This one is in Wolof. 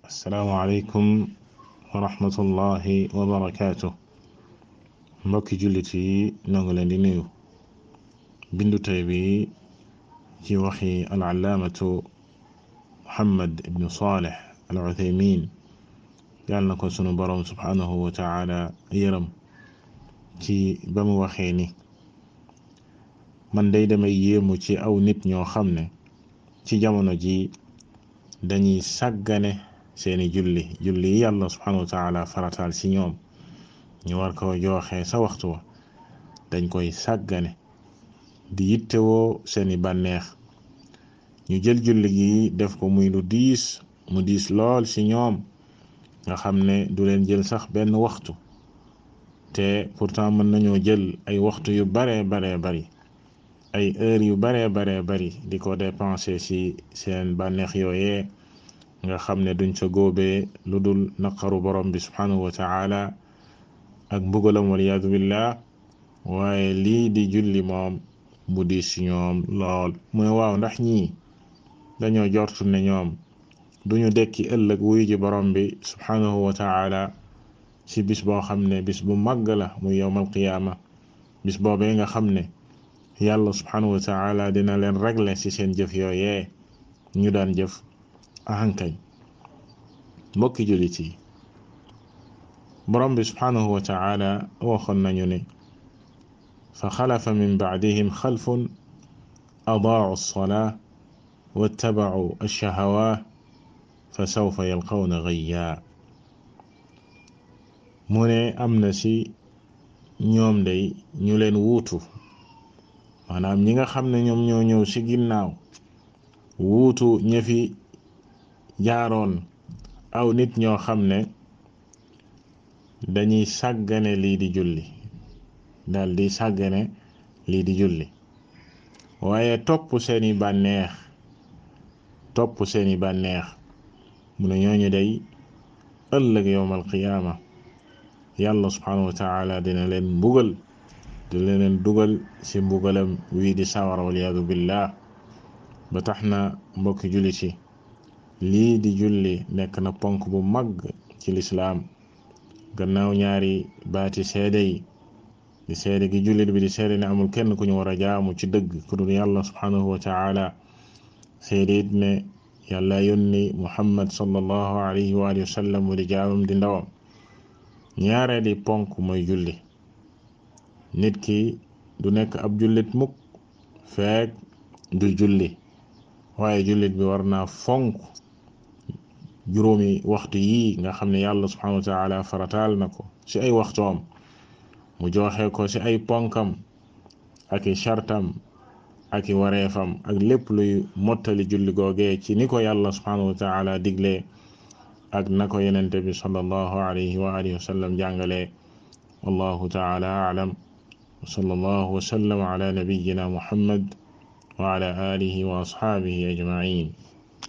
السلام عليكم ورحمة الله وبركاته. mbokki jullit yi ñoo ngi leen di nuyu. bindu tey bi ci waxi al-allaamatu Muhammad ibn Salih al-Uthaymin yàlla na ko sunu boroom subhanahu wa ta'ala yërëm ci ba mu waxee ni man day damay yéemu ci aw nit ñoo xam ne ci jamono ji dañuy sàggane seeni julli yi yàlla subhanahu wa ta'ala farataal ci ñoom ñu war ko joxe sa waxtu wa dañ koy sàggane di yittewoo seeni bànneex ñu jël julli gi def ko muy lu diis mu diis lool ci ñoom nga xam ne du leen jël sax benn waxtu te pourtant mën nañoo jël ay waxtu yu bare bari ay heures yu bare bari di ko dépenser ci seen bànneex yooyee nga xam ne duñ sa góobee lu dul naqaru borom bi subhanahu wa ta'ala ak mbugalam waliyaadu billah waaye lii di julli moom bu di ci ñoom lool mu ne waaw ndax ñii dañoo jortu ne ñoom duñu dekki ëllëg wuy ji borom bi subhanahu wa ta'ala ci bis boo xam ne bis bu màgg la muy yawmal qiyaama bis boobee nga xam ne yàlla subhanahu wa ta'ala dina leen régler ci seen jëf yooyee ñu daan jëf ahankay. mbokki jullit yi borom bi subhanahu wa ta'ala waxoon nañu ne fa xalafa min ba'dihim xalfun adaa'u as-salaa wattaba'u ash-shahawaat fa sawfa yalqawna ghayya. mu ne am na ci ñoom day ñu leen wuutu maanaam ñi nga xam ne ñoom ñoo ñëw ci ginnaaw wuutu ña fi jaaroon aw nit ñoo xam ne dañuy sàggane lii di julli daldi sàggane lii di julli waaye topp seeni bànneex mu ne ñooñu day ëllëg yawmal qiyaama yàlla subhanahu wa ta'ala dina leen mbugal dina leen dugal ci mbugalam wii di sawara waliyaadu billah. ba tax na mbokki julli ci lii di julli nekk na ponk bu mag ci lislaam gannaaw ñaari baati seede yi di seede gi jullit bi di seede ne amul kenn ku ñu war a jaamu ci dëgg ku dul yàlla subhanahu wa ta'ala seede it ne yàlla yónni muhammad sallallahu alayhi wa sallam mu di jaamam di ndawam. ñaareeli ponk mooy julli. nit ki du nekk ab jullit mukk feek du julli waaye jullit bi war naa fonk juróomi waxtu yi nga xam ne yàlla subhanahu wa ta'ala farataal na ko ci ay waxtoom mu joxe ko ci ay ponkam ak i shartam ak i wareefam ak lépp luy mottali julli googee ci ni ko yàlla subhanahu wa ta'ala digle ak na ko yenente bi sallallahu alayhi wa alihi wa sallam jàngale. wallahu ta'ala a'lam wa sallallahu wa sallam ala nabiyyina muhammad wa ala alihi wa ashabihi ajma'in.